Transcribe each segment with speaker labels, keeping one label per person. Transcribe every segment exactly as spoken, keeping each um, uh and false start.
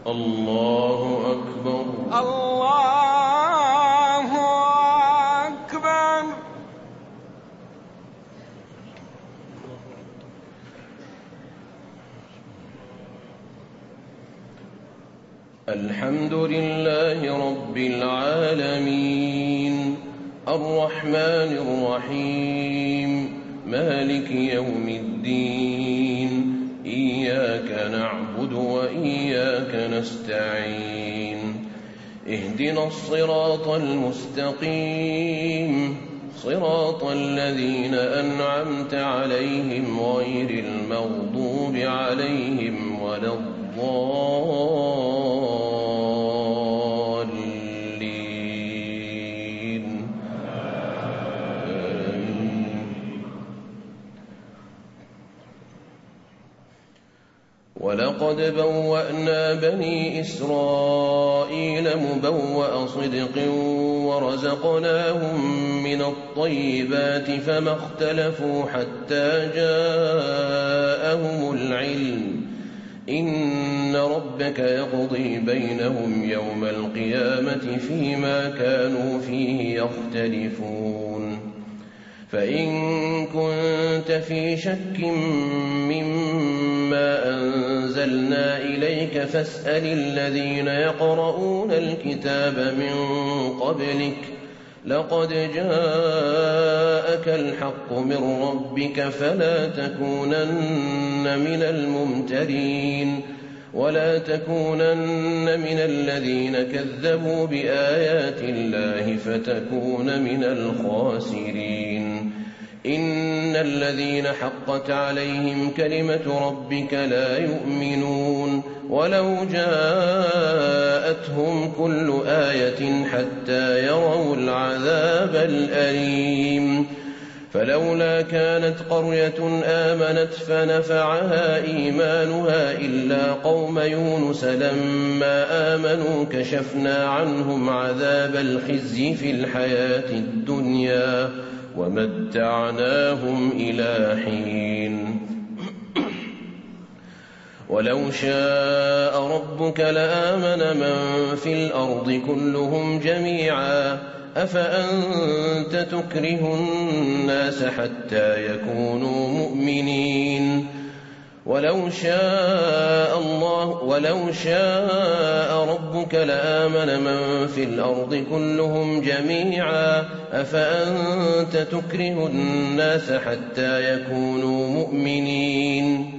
Speaker 1: الله أكبر.
Speaker 2: الله أكبر.
Speaker 1: الحمد لله رب العالمين الرحمن الرحيم مالك يوم الدين إياك نعبد وإياك نستعين اهدنا الصراط المستقيم صراط الذين أنعمت عليهم غير المغضوب عليهم ولا الضالين. ولقد بوأنا بني إسرائيل مبوأ صدق ورزقناهم من الطيبات فما اختلفوا حتى جاءهم العلم إن ربك يقضي بينهم يوم القيامة فيما كانوا فيه يختلفون. فإن كنت في شك مما أنزلنا إليك فاسأل الذين يقرؤون الكتاب من قبلك لقد جاءك الحق من ربك فلا تكونن من الممترين ولا تكونن من الذين كذبوا بآيات الله فتكون من الخاسرين. إن الذين حقت عليهم كلمة ربك لا يؤمنون ولو جاءتهم كل آية حتى يروا العذاب الأليم. فلولا كانت قرية آمنت فنفعها إيمانها إلا قوم يونس لما آمنوا كشفنا عنهم عذاب الخزي في الحياة الدنيا ومتعناهم إلى حين. ولو شاء ربك لآمن من في الأرض كلهم جميعا أفأنت تكره الناس حتى يكونوا مؤمنين. ولو شاء الله ولو شاء ربك لآمن من في الأرض كلهم جميعا أفأنت تكره الناس حتى يكونوا مؤمنين.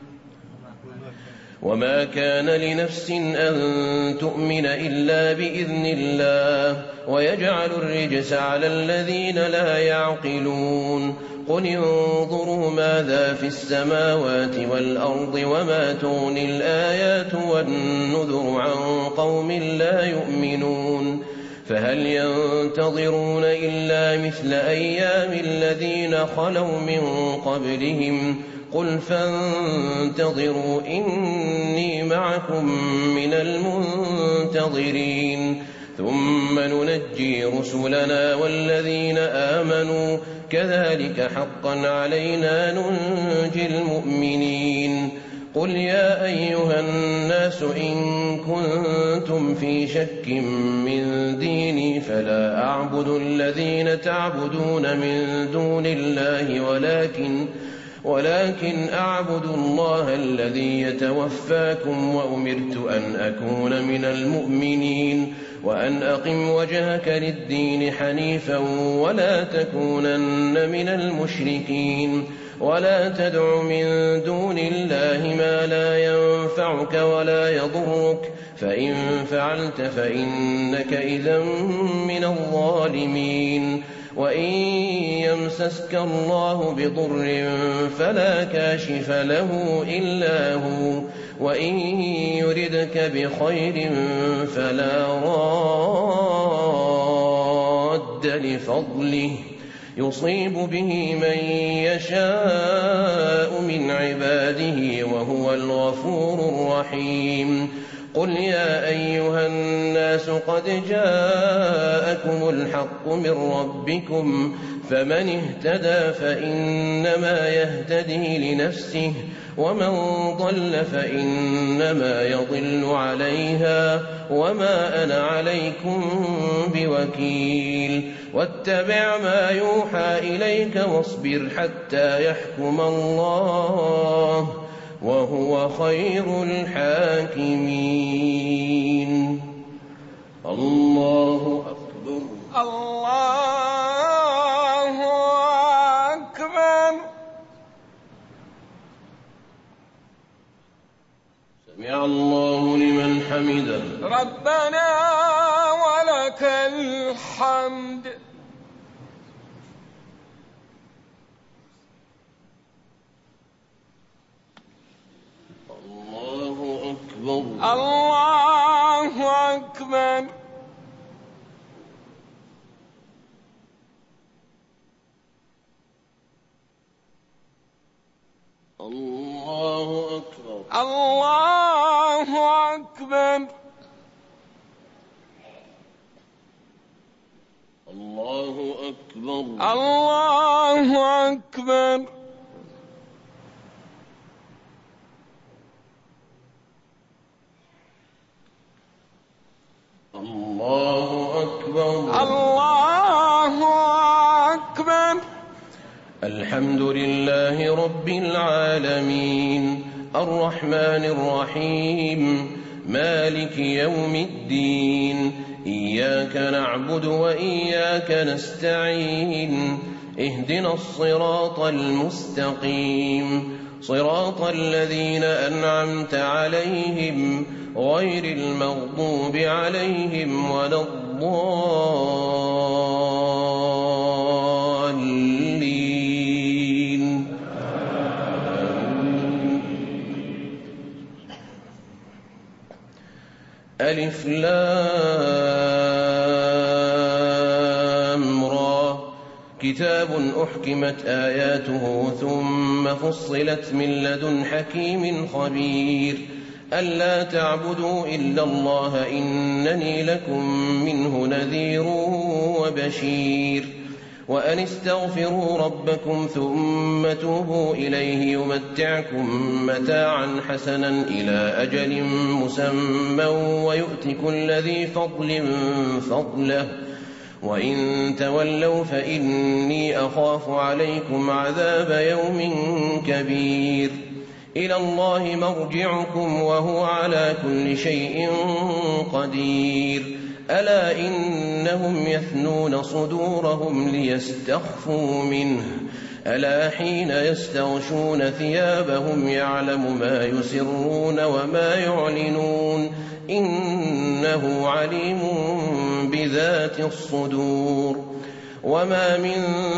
Speaker 1: وما كان لنفس أن تؤمن إلا بإذن الله ويجعل الرجس على الذين لا يعقلون. قل انظروا ماذا في السماوات والأرض وما تغني الآيات والنذر عن قوم لا يؤمنون. فهل ينتظرون إلا مثل أيام الذين خلوا من قبلهم قل فانتظروا إني معكم من المنتظرين ثم ننجي رسلنا والذين آمنوا كذلك حقا علينا ننجي المؤمنين. قل يا أيها الناس إن كنتم في شك من ديني فلا أعبد الذين تعبدون من دون الله ولكن ولكن أعبد الله الذي يتوفاكم وأمرت أن أكون من المؤمنين وأن أقم وجهك للدين حنيفا ولا تكونن من المشركين. ولا تدع من دون الله ما لا ينفعك ولا يضرك فإن فعلت فإنك إذا من الظالمين. وإن يمسسك الله بضر فلا كاشف له إلا هو وإن يردك بخير فلا راد لفضله يصيب به من يشاء من عباده وهو الغفور الرحيم. قل يا أيها الناس قد جاءكم الحق من ربكم فمن اهتدى فإنما يهتدي لنفسه ومن ضل فإنما يضل عليها وما أنا عليكم بوكيل واتبع ما يوحى إليك واصبر حتى يحكم الله وهو خير الحاكمين. الله أكبر.
Speaker 2: الله أكبر.
Speaker 1: سمع الله لمن حمده.
Speaker 2: ربنا ولك الحمد.
Speaker 1: الله أكبر.
Speaker 2: الله أكبر.
Speaker 1: الله أكبر.
Speaker 2: الله أكبر.
Speaker 1: الله أكبر.
Speaker 2: الله أكبر.
Speaker 1: الله أكبر.
Speaker 2: الله أكبر.
Speaker 1: الحمد لله رب العالمين الرحمن الرحيم مالك يوم الدين إياك نعبد وإياك نستعين اهدنا الصراط المستقيم صراط الذين أنعمت عليهم غير المغضوب عليهم ولا الضالين. ألف لام را كتاب أحكمت آياته ثم فصلت من لدن حكيم خبير ألا تعبدوا إلا الله إنني لكم منه نذير وبشير وأن استغفروا ربكم ثم توبوا إليه يمتعكم متاعا حسنا إلى أجل مسمى ويؤت كل ذي فضل فضله وإن تولوا فإني أخاف عليكم عذاب يوم كبير إلى الله مرجعكم وهو على كل شيء قدير ألا إنهم يثنون صدورهم ليستخفوا منه ألا حين يستغشون ثيابهم يعلم ما يسرون وما يعلنون إنه عليم بذات الصدور وما من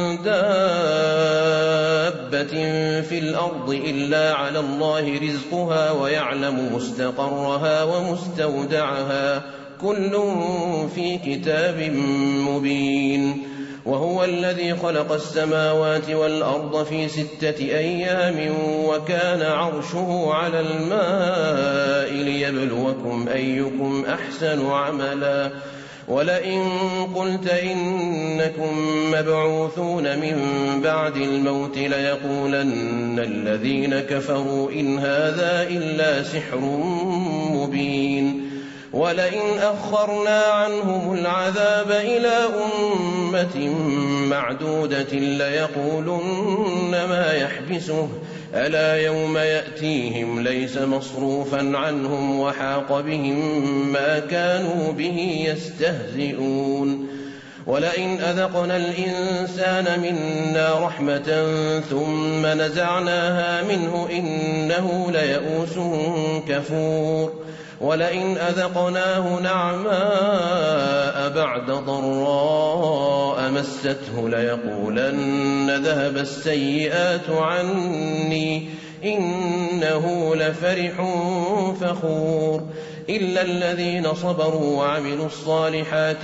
Speaker 1: دابة في الأرض إلا على الله رزقها ويعلم مستقرها ومستودعها كل في كتاب مبين وهو الذي خلق السماوات والأرض في ستة أيام وكان عرشه على الماء ليبلوكم أيكم أحسن عملا ولئن قلت إنكم مبعوثون من بعد الموت ليقولن الذين كفروا إن هذا إلا سحر مبين ولئن أخرنا عنهم العذاب إلى أمة معدودة ليقولن ما يحبسه ألا يوم يأتيهم ليس مصروفا عنهم وحاق بهم ما كانوا به يستهزئون ولئن أذقنا الإنسان منا رحمة ثم نزعناها منه إنه ليئوس كفور ولئن أذقناه نعماء بعد ضراء مسته ليقولن ذهب السيئات عني إنه لفرح فخور إلا الذين صبروا وعملوا الصالحات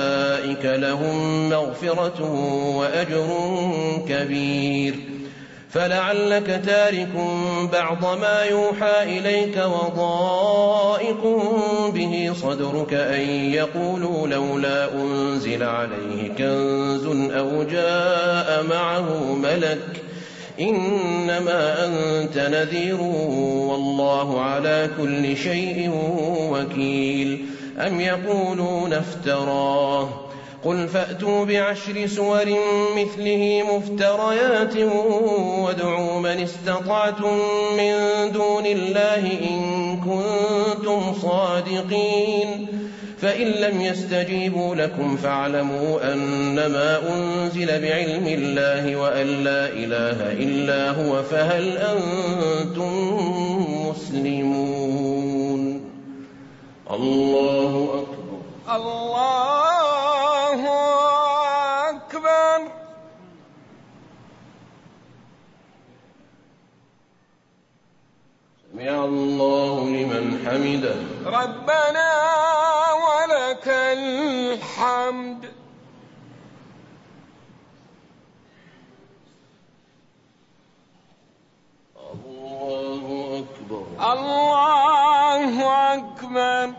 Speaker 1: أولئك لهم مغفرة وأجر كبير فلعلك تارك بعض ما يوحى إليك وضائق به صدرك أن يقولوا لولا أنزل عليه كنز أو جاء معه ملك إنما أنت نذير والله على كل شيء وكيل. أم يقولون افتراه قل فأتوا بعشر سور مثله مفتريات وادعوا من استطعتم من دون الله إن كنتم صادقين. فإن لم يستجيبوا لكم فاعلموا أنما أنزل بعلم الله وأن لا إله إلا هو فهل أنتم مسلمون؟ الله أكبر.
Speaker 2: الله أكبر.
Speaker 1: سمع الله لمن حمده.
Speaker 2: ربنا ولك الحمد.
Speaker 1: الله أكبر.
Speaker 2: الله أكبر.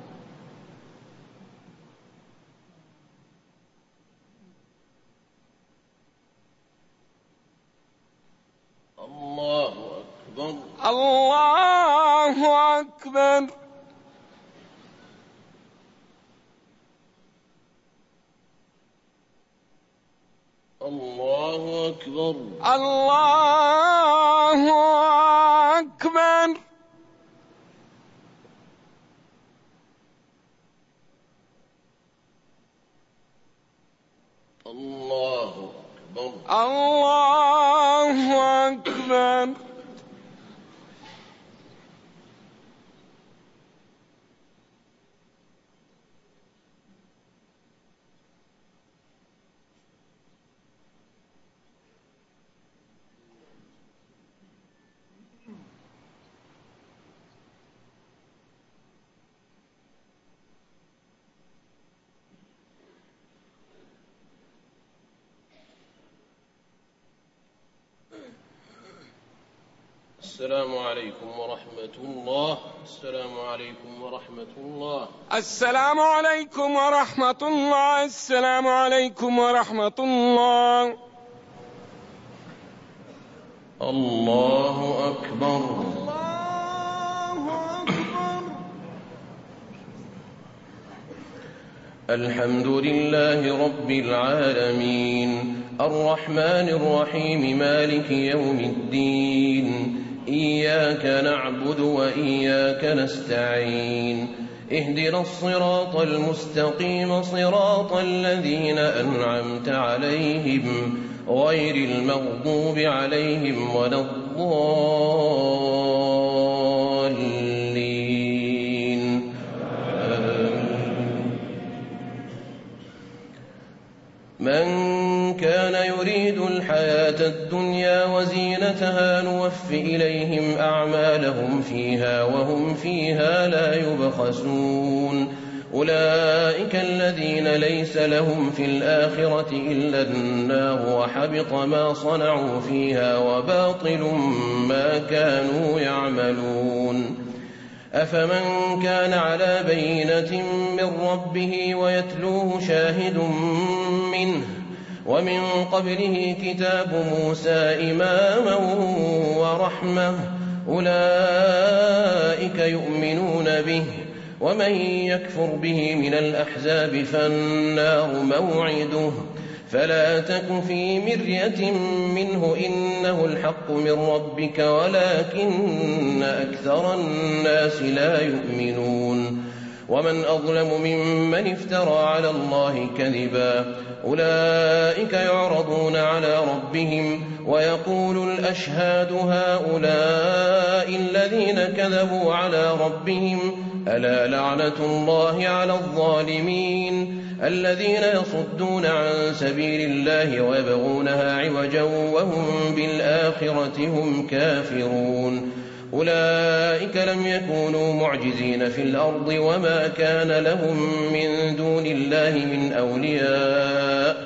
Speaker 1: الله أكبر.
Speaker 2: الله أكبر.
Speaker 1: الله أكبر.
Speaker 2: الله أكبر.
Speaker 1: الله أكبر.
Speaker 2: الله أكبر.
Speaker 1: السلام عليكم ورحمة الله. السلام عليكم ورحمة الله.
Speaker 2: السلام عليكم ورحمة الله. السلام عليكم ورحمة الله.
Speaker 1: الله أكبر.
Speaker 2: الله أكبر.
Speaker 1: الحمد لله رب العالمين الرحمن الرحيم مالك يوم الدين إياك نعبد وإياك نستعين اهدنا الصراط المستقيم صراط الذين أنعمت عليهم غير المغضوب عليهم ولا الضالين. من كان يريد الحياة الدنيا وزينتها نوف إليهم أعمالهم فيها وهم فيها لا يبخسون. أولئك الذين ليس لهم في الآخرة إلا النار وحبط ما صنعوا فيها وباطل ما كانوا يعملون. أفمن كان على بينة من ربه ويتلوه شاهد منه ومن قبله كتاب موسى إماما ورحمة أولئك يؤمنون به ومن يكفر به من الأحزاب فالنار موعده فلا تك في مرية منه إنه الحق من ربك ولكن أكثر الناس لا يؤمنون. ومن أظلم ممن افترى على الله كذبا أولئك يعرضون على ربهم ويقول الأشهاد هؤلاء الذين كذبوا على ربهم ألا لعنة الله على الظالمين الذين يصدون عن سبيل الله ويبغونها عوجا وهم بالآخرة هم كافرون. أولئك لم يكونوا معجزين في الأرض وما كان لهم من دون الله من أولياء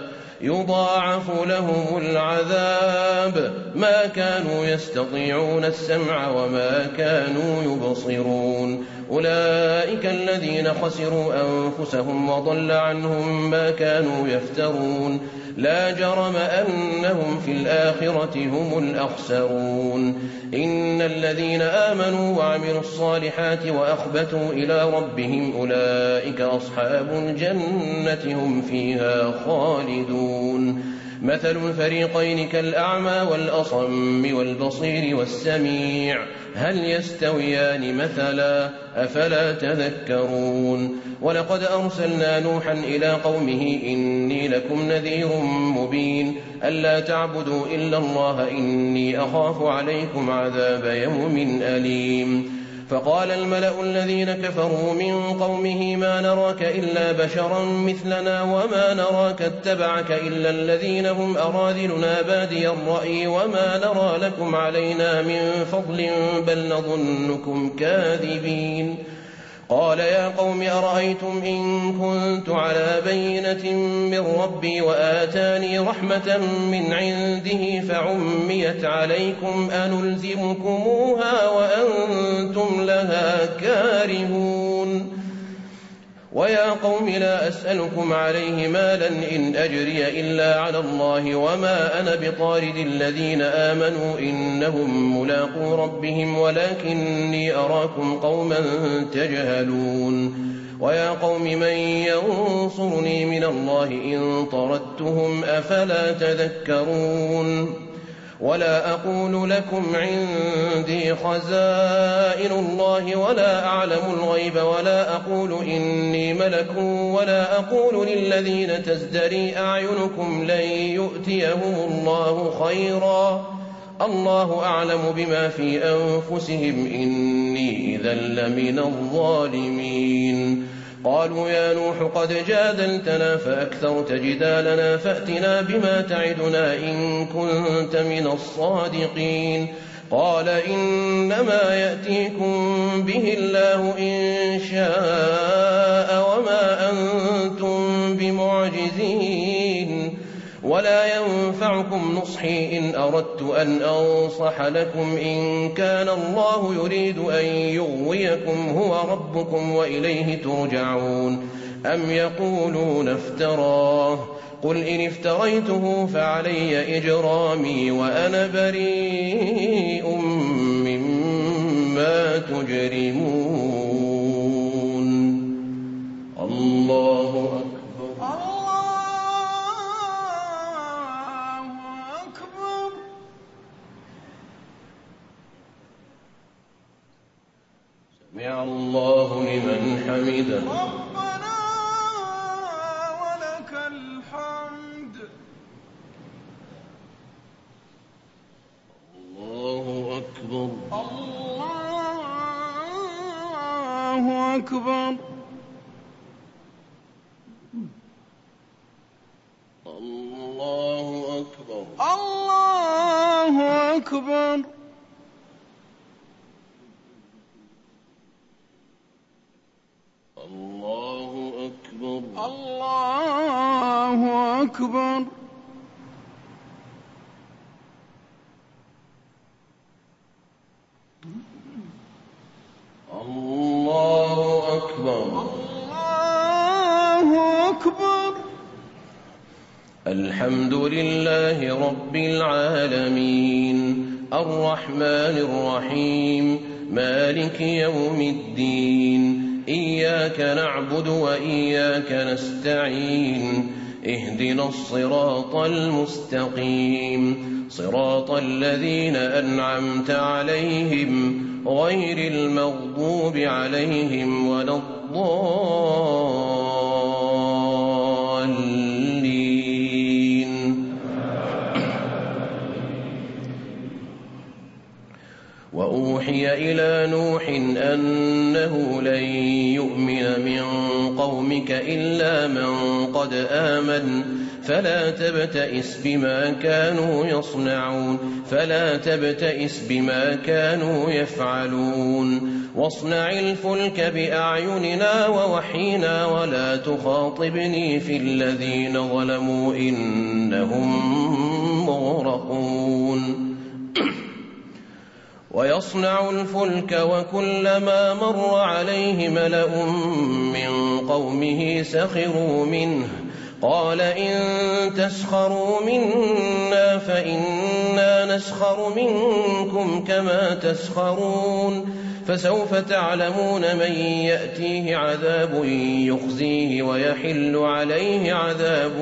Speaker 1: يضاعف لهم العذاب ما كانوا يستطيعون السمع وما كانوا يبصرون أولئك الذين خسروا أنفسهم وضل عنهم ما كانوا يفترون لا جرم أنهم في الآخرة هم الأخسرون إن الذين آمنوا وعملوا الصالحات وأخبتوا إلى ربهم أولئك أصحاب الجنة هم فيها خالدون مثل الفريقين كالأعمى والأصم والبصير والسميع هل يستويان مثلا أفلا تذكرون ولقد أرسلنا نوحا إلى قومه إني لكم نذير مبين ألا تعبدوا إلا الله إني أخاف عليكم عذاب يوم أليم فقال الملأ الذين كفروا من قومه ما نراك إلا بشرا مثلنا وما نراك اتبعك إلا الذين هم أراذلنا بادي الرأي وما نرى لكم علينا من فضل بل نظنكم كاذبين قال يا قوم أرأيتم إن كنت على بينة من ربي وآتاني رحمة من عنده فعميت عليكم أنلزمكموها وأنتم لها كارهون ويا قوم لا أسألكم عليه مالا إن أجري إلا على الله وما أنا بطارد الذين آمنوا إنهم ملاقو ربهم ولكني أراكم قوما تجهلون ويا قوم من ينصرني من الله إن طردتهم أفلا تذكرون ولا أقول لكم عندي خزائن الله ولا أعلم الغيب ولا أقول إني ملك ولا أقول للذين تزدري أعينكم لن يؤتيهم الله خيرا الله أعلم بما في أنفسهم إني إذا لمن الظالمين قالوا يا نوح قد جادلتنا فأكثرت جدالنا فأتنا بما تعدنا إن كنت من الصادقين قال إنما يأتيكم به الله إن شاء وما أنتم بمعجزين ولا ينفعكم نصحي إن أردت أن أنصح لكم إن كان الله يريد أن يغويكم هو ربكم وإليه ترجعون أم يقولون افتراه قل إن افتريته فعلي إجرامي وأنا بريء مما تجرمون الله أكبر سمع الله لمن حمده
Speaker 2: ربنا ولك الحمد
Speaker 1: الله أكبر
Speaker 2: الله أكبر
Speaker 1: الله أكبر
Speaker 2: الله أكبر
Speaker 1: الله أكبر
Speaker 2: الله أكبر
Speaker 1: الله أكبر
Speaker 2: الله أكبر
Speaker 1: الحمد لله رب العالمين الرحمن الرحيم مالك يوم الدين إياك نعبد وإياك نستعين اهدنا الصراط المستقيم صراط الذين أنعمت عليهم غير المغضوب عليهم ولا الضالين وأوحي إلى نوح أنه لن يؤمن من قومك إلا من قد آمن فلا تبتئس بما كانوا يصنعون فلا تبتئس بما كانوا يفعلون واصنع الفلك بأعيننا ووحينا ولا تخاطبني في الذين ظلموا إنهم مغرقون ويصنع الفلك وكلما مر عليه ملأ من قومه سخروا منه قال إن تسخروا منا فإنا نسخر منكم كما تسخرون فسوف تعلمون من يأتيه عذاب يخزيه ويحل عليه عذاب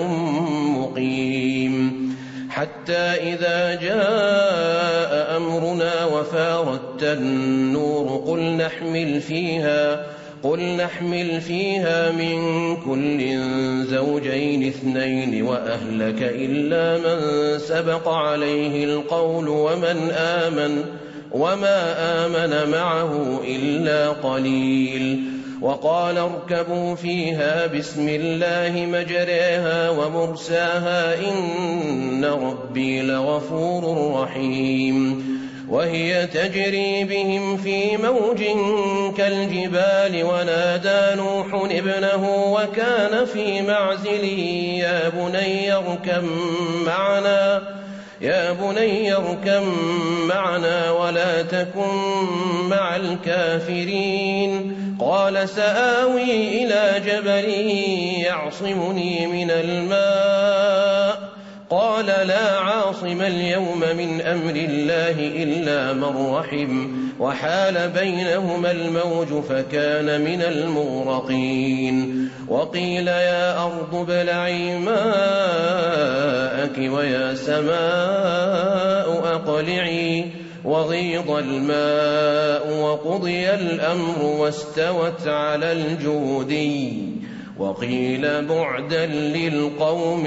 Speaker 1: مقيم حتى إذا جاء أمرنا وفارت النور قل نحمل فيها قل نحمل فيها من كل زوجين اثنين وأهلك إلا من سبق عليه القول ومن آمن وما آمن معه إلا قليل وقال اركبوا فيها بسم الله مجريها ومرساها إن ربي لغفور رحيم وهي تجري بهم في موج كالجبال ونادى نوح ابنه وكان في معزل يا بني اركب معنا يا بني اركب معنا ولا تكن مع الكافرين قال سآوي إلى جبل يعصمني من الماء قال لا عاصم اليوم من أمر الله إلا من رحم وحال بينهما الموج فكان من المغرقين وقيل يا أرض ابلعي ماءك ويا سماء أقلعي وغيض الماء وقضي الأمر واستوت على الجودي وقيل بعدا للقوم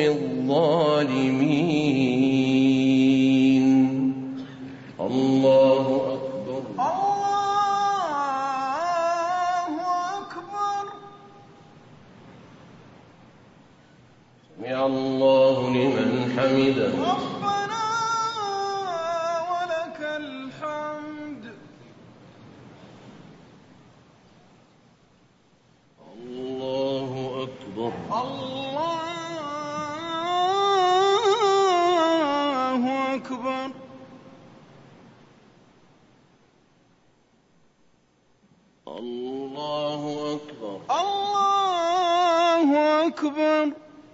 Speaker 1: الظالمين الله أكبر
Speaker 2: الله أكبر
Speaker 1: سمع الله لمن حمده
Speaker 2: ربنا ولك الحمد
Speaker 1: الله أكبر
Speaker 2: الله أكبر
Speaker 1: الله أكبر
Speaker 2: الله أكبر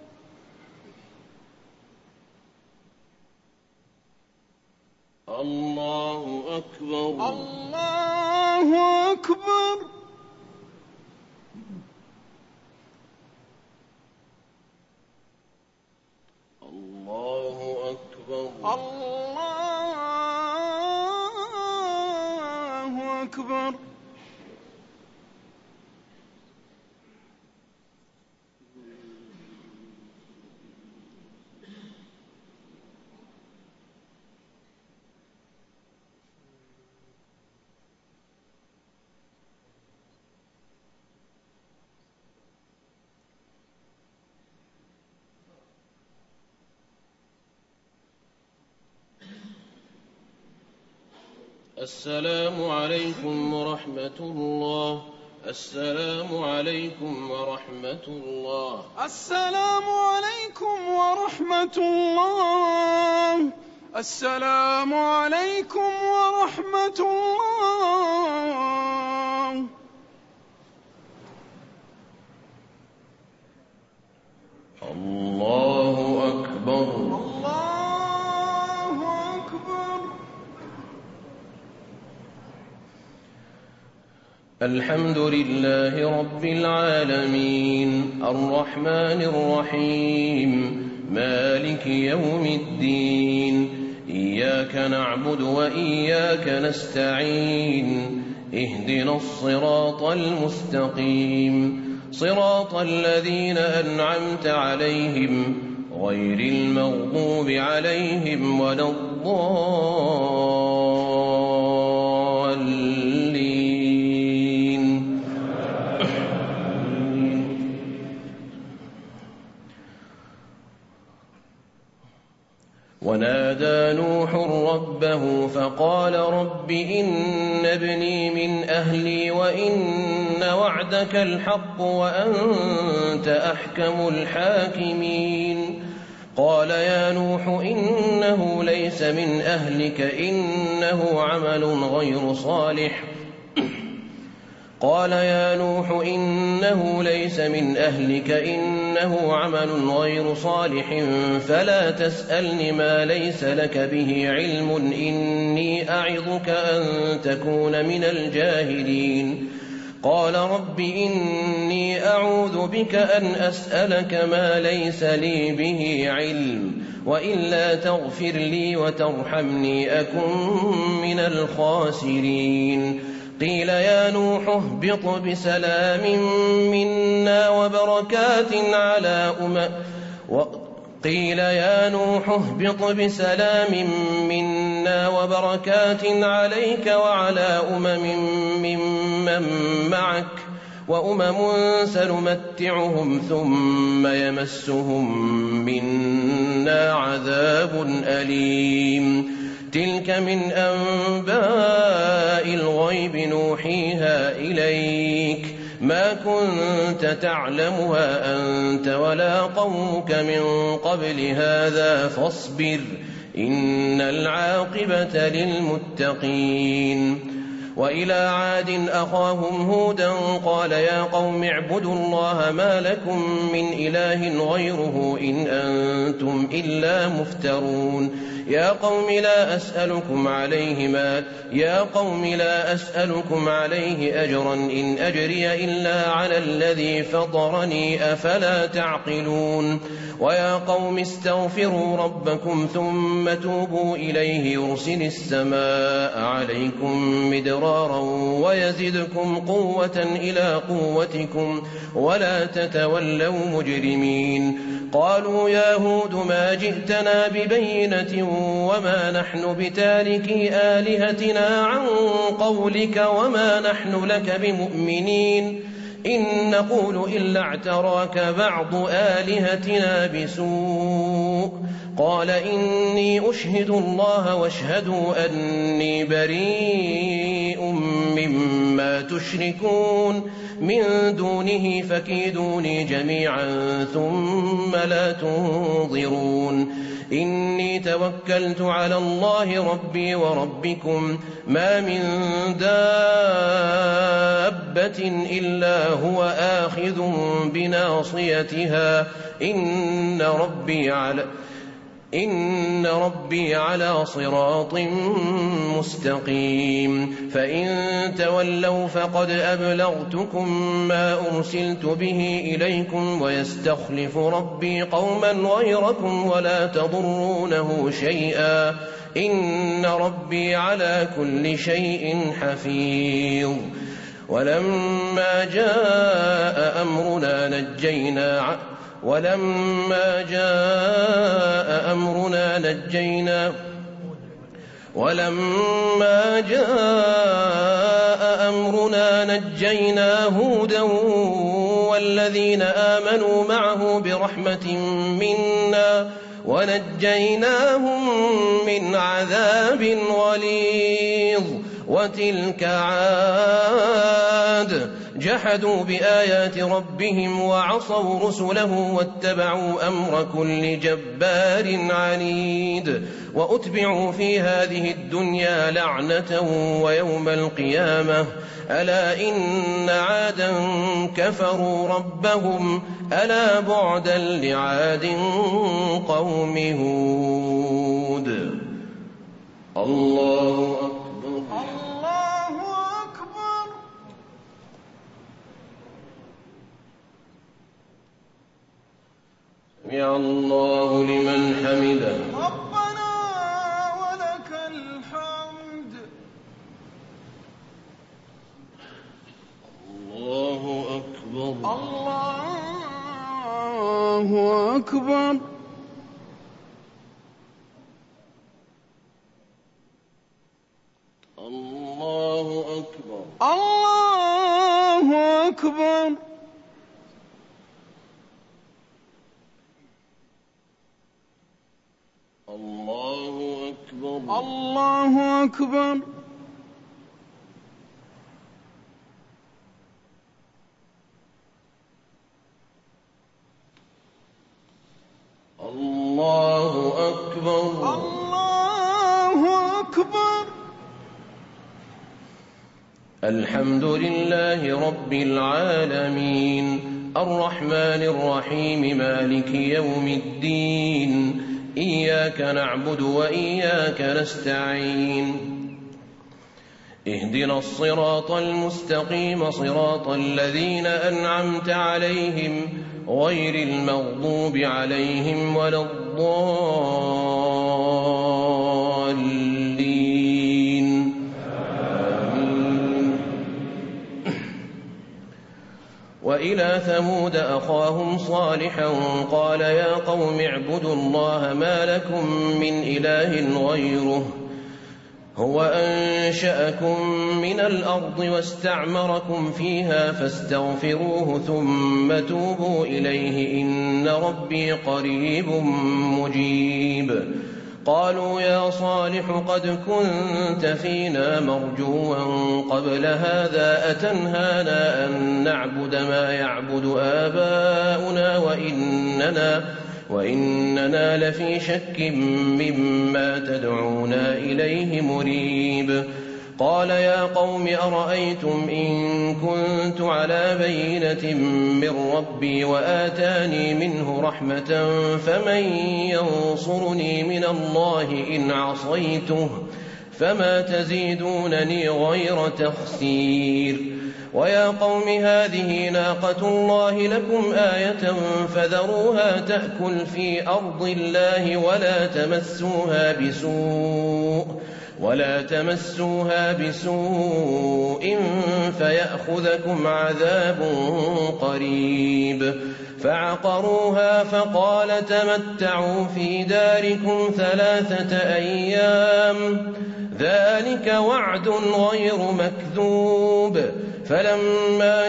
Speaker 1: الله أكبر
Speaker 2: الله أكبر
Speaker 1: الله أكبر
Speaker 2: الله أكبر
Speaker 1: السلام عليكم ورحمة الله السلام عليكم ورحمة الله
Speaker 2: السلام عليكم ورحمة الله السلام عليكم ورحمة الله
Speaker 1: الله أكبر
Speaker 2: الله أكبر
Speaker 1: الحمد لله رب العالمين الرحمن الرحيم مالك يوم الدين إياك نعبد وإياك نستعين اهدنا الصراط المستقيم صراط الذين أنعمت عليهم غير المغضوب عليهم ولا الضالين رب إن ابني من أهلي وإن وعدك الحق وأنت أحكم الحاكمين قال يا نوح إنه ليس من أهلك إنه عمل غير صالح قال يا نوح إنه ليس من أهلك إنه عمل غير صالح فلا تسألني ما ليس لك به علم إني أعظك أن تكون من الجاهلين قال رب إني أعوذ بك أن أسألك ما ليس لي به علم وإلا تغفر لي وترحمني أكن من الخاسرين قيل يا نوح اهبط بسلام منا وبركات على أمم قيل يا نوح اهبط بسلام منا وبركات عليك وعلى أمم ممن معك وأمم سنمتعهم ثم يمسهم منا عذاب أليم تلك من أنباء الغيب نوحيها إليك ما كنت تعلمها أنت ولا قومك من قبل هذا فاصبر إن العاقبة للمتقين وإلى عاد أخاهم هودا قال يا قوم اعبدوا الله ما لكم من إله غيره إن أنتم إلا مفترون يا قوم لا أسألكم عليه مال يا قوم لا أسألكم عليه أجرا إن أجري إلا على الذي فطرني أفلا تعقلون ويا قوم استغفروا ربكم ثم توبوا إليه يرسل السماء عليكم مدرارا ويزدكم قوة إلى قوتكم ولا تتولوا مجرمين قالوا يا هود ما جئتنا ببينة وما نحن بتاركي آلهتنا عن قولك وما نحن لك بمؤمنين إن نقول إلا اعتراك بعض آلهتنا بسوء قال إني أشهد الله واشهدوا أني بريء مما تشركون من دونه فكيدوني جميعا ثم لا تنظرون إني توكلت على الله ربي وربكم ما من دابة إلا هو آخذ بناصيتها إن ربي على إن ربي على صراط مستقيم فإن تولوا فقد أبلغتكم ما أرسلت به إليكم ويستخلف ربي قوما غيركم ولا تضرونه شيئا إن ربي على كل شيء حفيظ ولما جاء أمرنا نجينا ولما جاء أمرنا نجينا ولما جاء أمرنا نجينا هودا والذين آمنوا معه برحمة منا ونجيناهم من عذاب غليظ وتلك عاد جحدوا بآيات ربهم وعصوا رسله واتبعوا أمر كل جبار عنيد وأتبعوا في هذه الدنيا لعنة ويوم القيامة ألا إن عادا كفروا ربهم ألا بعدا لعاد قوم هود الله أكبر
Speaker 2: الله أكبر
Speaker 1: سمع الله لمن حمده
Speaker 2: ربنا ولك الحمد
Speaker 1: الله أكبر
Speaker 2: الله أكبر
Speaker 1: الله أكبر
Speaker 2: الله أكبر
Speaker 1: الله أكبر
Speaker 2: الله أكبر
Speaker 1: الحمد لله رب العالمين الرحمن الرحيم مالك يوم الدين إياك نعبد وإياك نستعين اهدنا الصراط المستقيم صراط الذين أنعمت عليهم غير المغضوب عليهم ولا الضالين آمين. وإلى ثمود أخاهم صالحا قال يا قوم اعبدوا الله ما لكم من إله غيره هو أنشأكم من الأرض واستعمركم فيها فاستغفروه ثم توبوا إليه إن ربي قريب مجيب. قالوا يا صالح قد كنت فينا مرجوا قبل هذا أتنهانا أن نعبد ما يعبد آباؤنا وإننا وإننا لفي شك مما تدعونا إليه مريب. قال يا قوم أرأيتم إن كنت على بينة من ربي وآتاني منه رحمة فمن ينصرني من الله إن عصيته فما تزيدونني غير تخسير. ويا قوم هذه ناقة الله لكم آية فذروها تأكل في أرض الله ولا تمسوها بسوء ولا تمسوها بسوء فيأخذكم عذاب قريب. فعقروها فقال تمتعوا في داركم ثلاثة أيام ذلك وعد غير مكذوب. فلما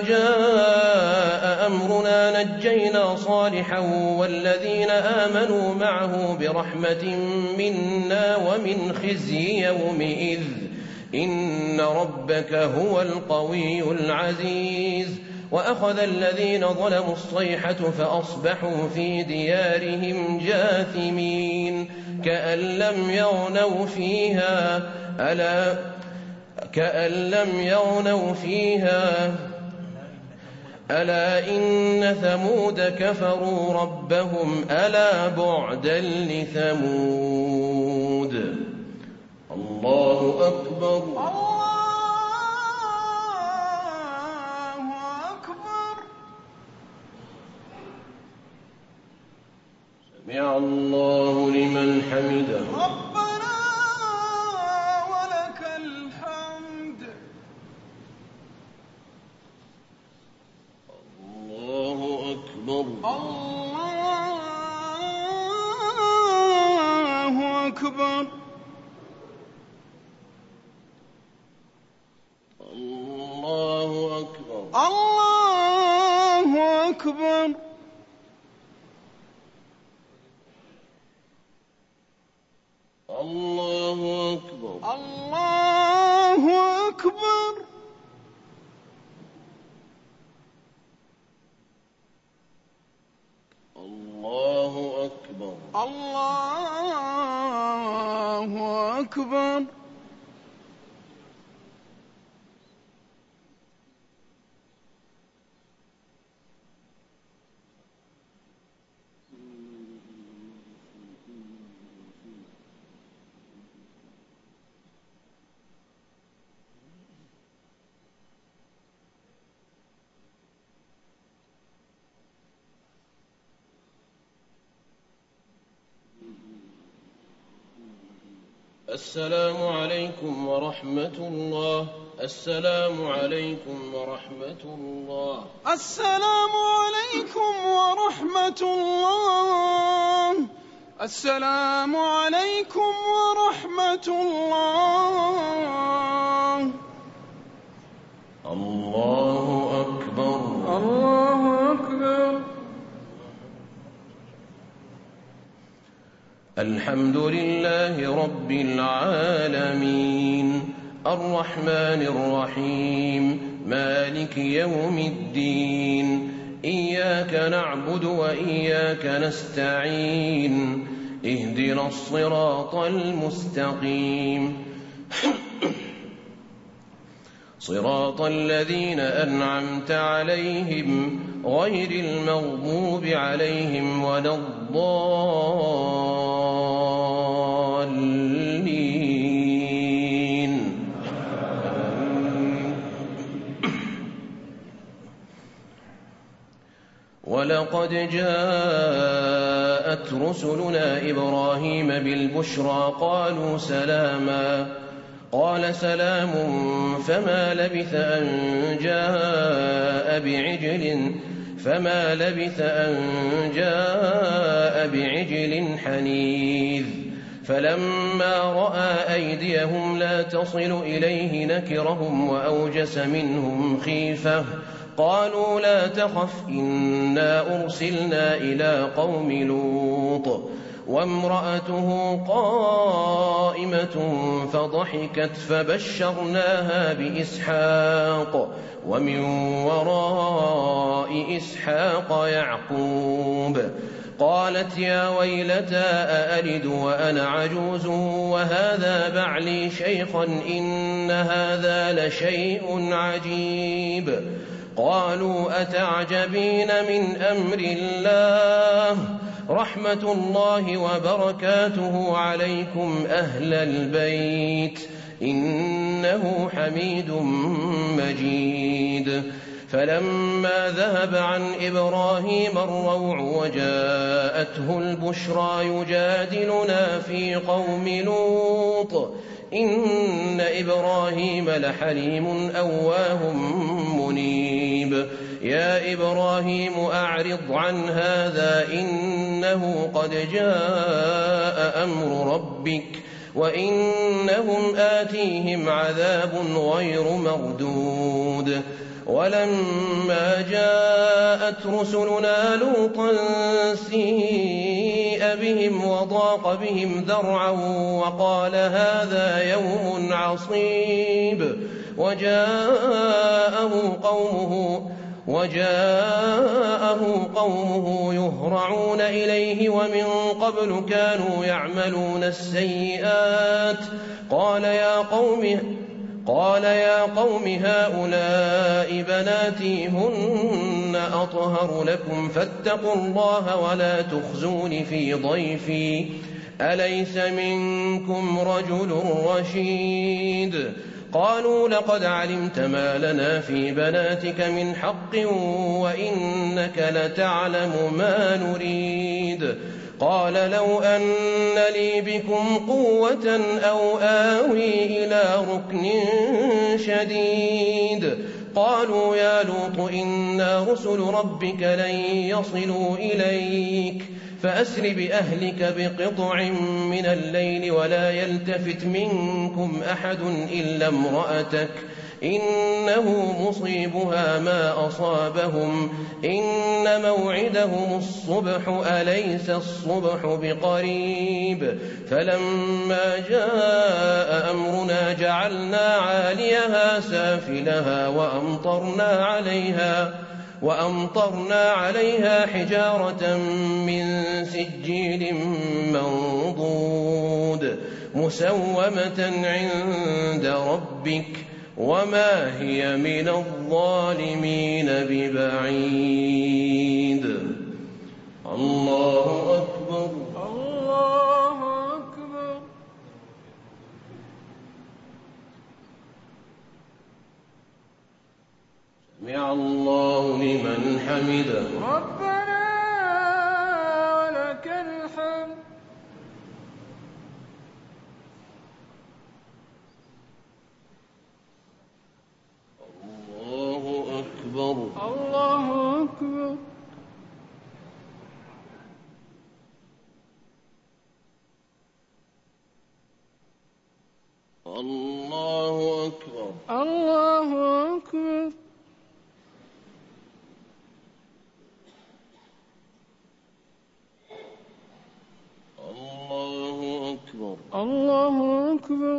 Speaker 1: جاء أمرنا نجينا صالحا والذين آمنوا معه برحمة منا ومن خزي يومئذ إن ربك هو القوي العزيز. وأخذ الذين ظلموا الصيحة فأصبحوا في ديارهم جاثمين كأن لم يغنوا فيها ألا كأن لم يغنوا فيها ألا إن ثمود كفروا ربهم ألا بعدا لثمود. الله أكبر.
Speaker 2: الله أكبر.
Speaker 1: سمع الله لمن حمده.
Speaker 2: ربنا ولك الحمد.
Speaker 1: الله أكبر.
Speaker 2: الله أكبر.
Speaker 1: الله أكبر.
Speaker 2: الله أكبر.
Speaker 1: الله أكبر.
Speaker 2: الله أكبر.
Speaker 1: الله أكبر.
Speaker 2: الله أكبر.
Speaker 1: السلام عليكم ورحمة الله. السلام عليكم ورحمة الله.
Speaker 2: السلام عليكم ورحمة الله. السلام عليكم ورحمة الله.
Speaker 1: الله أكبر.
Speaker 2: الله أكبر.
Speaker 1: الحمد لله رب العالمين الرحمن الرحيم مالك يوم الدين إياك نعبد وإياك نستعين اهدنا الصراط المستقيم صراط الذين أنعمت عليهم غير المغضوب عليهم ولا الضالين. ولقد جاءت رسلنا إبراهيم بالبشرى قالوا سلاما قال سلام فما لبث أن جاء بعجل فما لبث أن جاء بعجل حنيذ فلما رأى أيديهم لا تصل إليه نكرهم وأوجس منهم خيفة قالوا لا تخف إنا أرسلنا إلى قوم لوط وامرأته قائمة فضحكت فبشرناها بإسحاق ومن وراء إسحاق يعقوب قالت يا ويلتى أألد وأنا عجوز وهذا بعلي شيخا إن هذا لشيء عجيب قالوا أتعجبين من أمر الله رحمة الله وبركاته عليكم أهل البيت إنه حميد مجيد فلما ذهب عن إبراهيم الروع وجاءته البشرى يجادلنا في قوم لوط إن إبراهيم لحليم أواه منيب يا إبراهيم أعرض عن هذا إنه قد جاء أمر ربك وإنهم آتيهم عذاب غير مردود ولما جاءت رسلنا لوطا سيء بهم وضاق بهم ذرعا وقال هذا يوم عصيب وجاءه قومه وجاءه قومه يهرعون إليه ومن قبل كانوا يعملون السيئات قال يا قوم قال يا قوم هؤلاء بناتي هن أطهر لكم فاتقوا الله ولا تخزون في ضيفي أليس منكم رجل رشيد قالوا لقد علمت ما لنا في بناتك من حق وإنك لتعلم ما نريد قال لو أن لي بكم قوة أو آوي إلى ركن شديد قالوا يا لوط إنا رسل ربك لن يصلوا إليك فأسر بأهلك بقطع من الليل ولا يلتفت منكم أحد إلا امرأتك إنه مصيبها ما أصابهم إن موعدهم الصبح أليس الصبح بقريب فلما جاء أمرنا جعلنا عاليها سافلها وأمطرنا عليها وأمطرنا عليها حجارة من سجيل منضود مسومة عند ربك وما هي من الظالمين ببعيد. الله أكبر
Speaker 2: الله أكبر.
Speaker 1: سمع الله لمن حمده.
Speaker 2: ربنا ولك الحمد.
Speaker 1: الله أكبر.
Speaker 2: الله أكبر.
Speaker 1: الله أكبر.
Speaker 2: الله أكبر.
Speaker 1: الله أكبر.
Speaker 2: الله أكبر.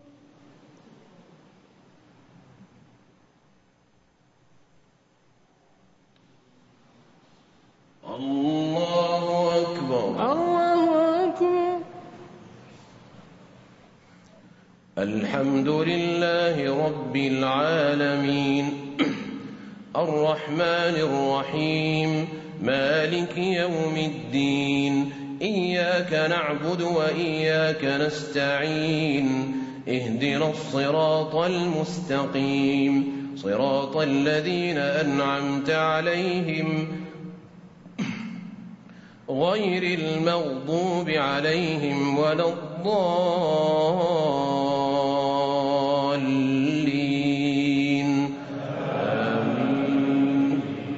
Speaker 1: الله أكبر.
Speaker 2: الله أكبر.
Speaker 1: الحمد لله رب العالمين الرحمن الرحيم مالك يوم الدين إياك نعبد وإياك نستعين اهدنا الصراط المستقيم صراط الذين أنعمت عليهم غير المغضوب عليهم ولا الضالين آمين.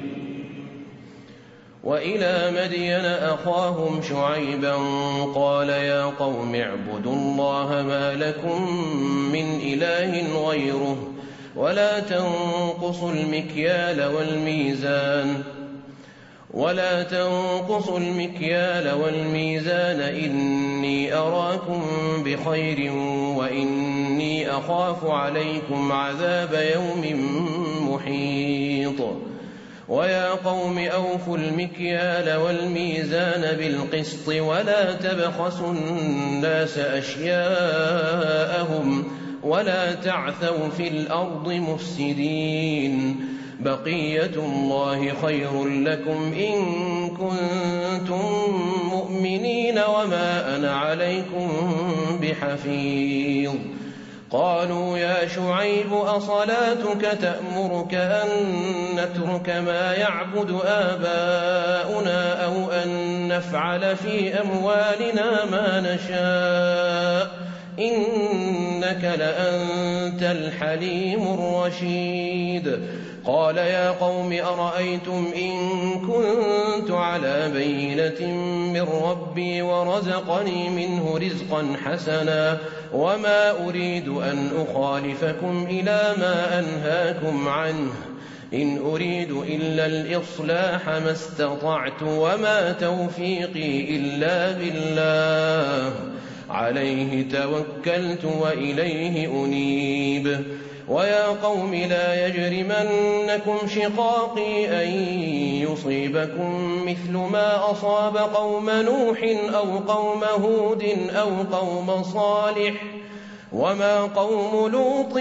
Speaker 1: وإلى مدين أخاهم شعيبا قال يا قوم اعبدوا الله ما لكم من إله غيره ولا تنقصوا المكيال والميزان ولا تنقصوا المكيال والميزان إني أراكم بخير وإني أخاف عليكم عذاب يوم محيط ويا قوم أوفوا المكيال والميزان بالقسط ولا تبخسوا الناس أشياءهم ولا تعثوا في الأرض مفسدين بقية الله خير لكم إن كنتم مؤمنين وما أنا عليكم بحفيظ قالوا يا شعيب أصلاتك تأمرك أن نترك ما يعبد آباؤنا أو أن نفعل في أموالنا ما نشاء إنك لأنت الحليم الرشيد قال يا قوم أرأيتم إن كنت على بينة من ربي ورزقني منه رزقا حسنا وما أريد أن أخالفكم إلى ما أنهاكم عنه إن أريد إلا الإصلاح ما استطعت وما توفيقي إلا بالله عليه توكلت وإليه أنيب ويا قوم لا يجرمنكم شقاقي أن يصيبكم مثل ما أصاب قوم نوح أو قوم هود أو قوم صالح وما قوم لوط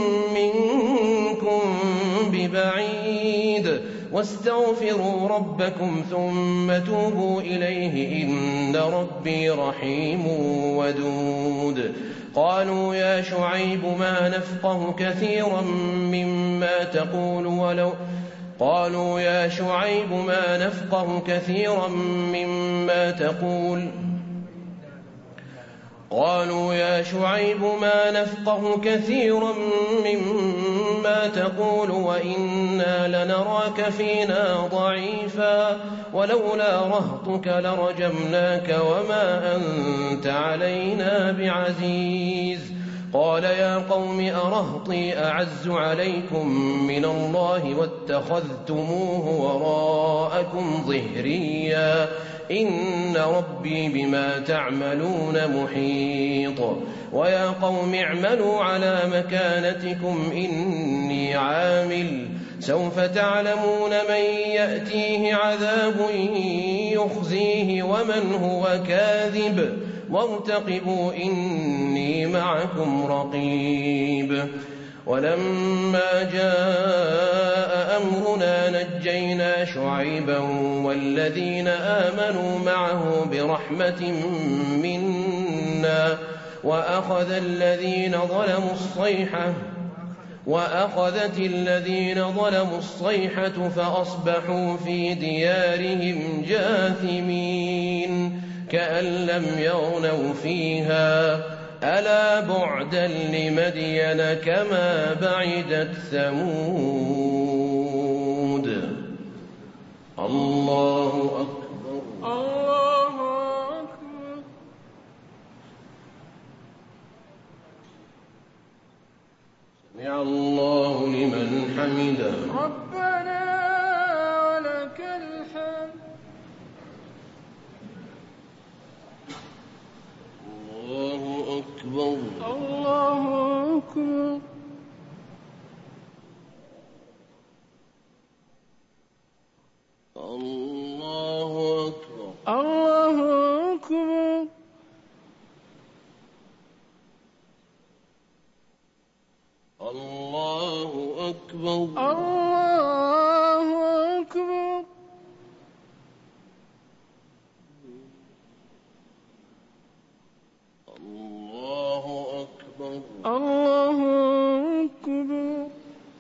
Speaker 1: منكم ببعيد واستغفروا ربكم ثم توبوا إليه إن ربي رحيم ودود قالوا يا شعيب ما نفقه كثيرا مما تقول ولو قالوا يا شعيب ما نفقه كثيرا مما تقول قالوا يا شعيب ما نفقه كثيرا مما تقول وإنا لنراك فينا ضعيفا ولولا رهطك لرجمناك وما أنت علينا بعزيز قال يا قوم أرهطي أعز عليكم من الله واتخذتموه وراءكم ظهريا إن ربي بما تعملون محيط ويا قوم اعملوا على مكانتكم إني عامل سوف تعلمون من يأتيه عذاب يخزيه ومن هو كاذب وارتقبوا إني معكم رقيب ولما جاء أمرنا نجينا شعيبا والذين آمنوا معه برحمة منا وأخذ الذين ظلموا الصيحة وأخذت الذين ظلموا الصيحة فأصبحوا في ديارهم جاثمين كأن لم يغنوا فيها ألا بعدا لمدين كما بعدت ثمود الله أكبر
Speaker 2: الله أكبر
Speaker 1: سمع الله لمن حمده
Speaker 2: ربنا ولك الحمد
Speaker 1: الله أكبر
Speaker 2: الله أكبر
Speaker 1: الله أكبر
Speaker 2: الله أكبر
Speaker 1: أكبر
Speaker 2: الله أكبر
Speaker 1: الله أكبر
Speaker 2: الله أكبر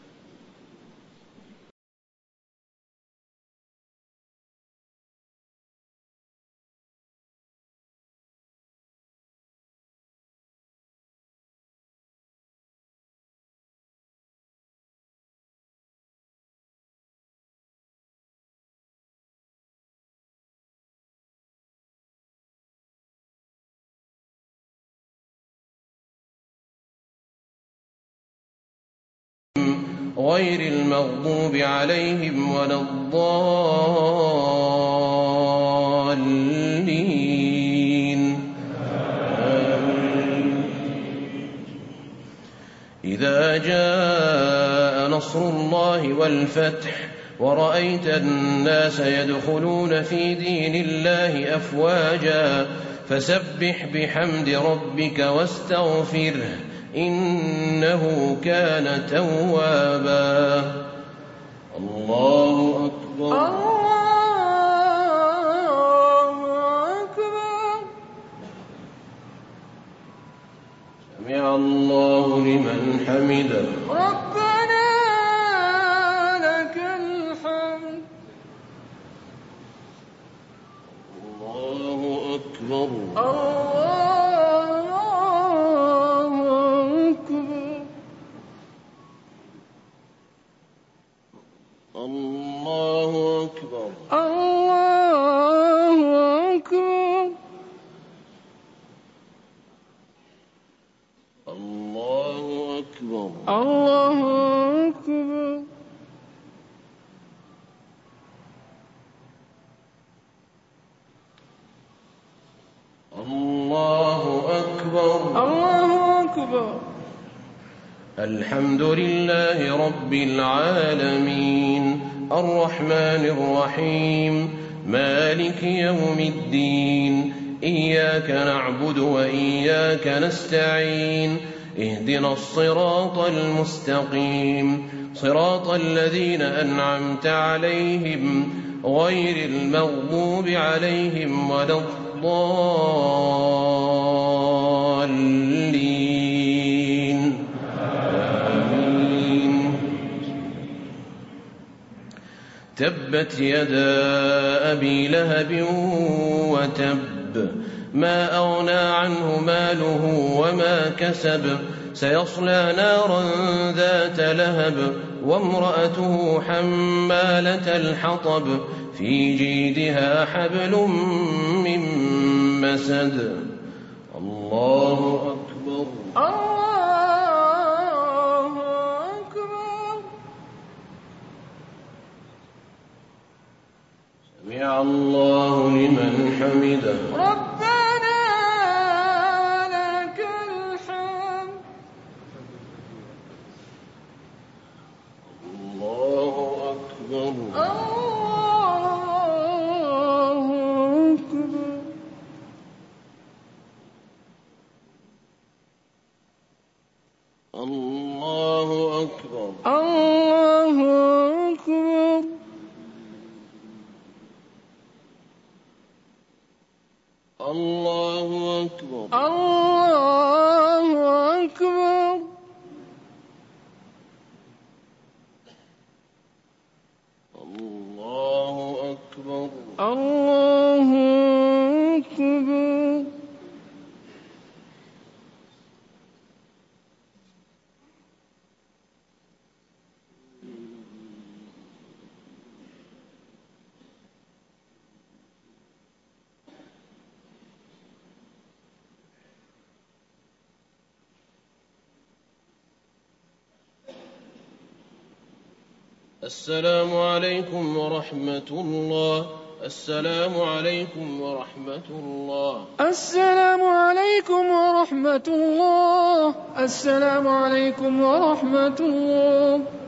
Speaker 1: غير المغضوب عليهم ولا الضالين آمين. إذا جاء نصر الله والفتح ورأيت الناس يدخلون في دين الله أفواجا فسبح بحمد ربك واستغفره إنه كان توابا. الله أكبر
Speaker 2: الله أكبر
Speaker 1: سمع الله لمن حمده
Speaker 2: ربنا لك الحمد.
Speaker 1: الله أكبر الله أكبر
Speaker 2: الله أكبر
Speaker 1: الله أكبر
Speaker 2: الله أكبر
Speaker 1: الله أكبر
Speaker 2: الله أكبر.
Speaker 1: الحمد لله رب العالمين الرحمن الرحيم مالك يوم الدين إياك نعبد وإياك نستعين اهدنا الصراط المستقيم صراط الذين أنعمت عليهم غير المغضوب عليهم ولا الضالين آمين. تبت يدا أبي لهب وتب ما أغنى عنه ماله وما كسب سيصلى نارا ذات لهب وامرأته حمالة الحطب في جيدها حبل من مسد. الله أكبر
Speaker 2: الله أكبر
Speaker 1: سمع الله لمن حمده
Speaker 2: ربنا لك الحمد.
Speaker 1: الله أكبر
Speaker 2: الله أكبر
Speaker 1: الله أكبر
Speaker 2: الله أكبر
Speaker 1: الله أكبر
Speaker 2: الله أكبر
Speaker 1: الله أكبر
Speaker 2: الله أكبر
Speaker 1: السلام عليكم ورحمة الله السلام عليكم ورحمة الله
Speaker 2: السلام عليكم ورحمة الله السلام عليكم ورحمة الله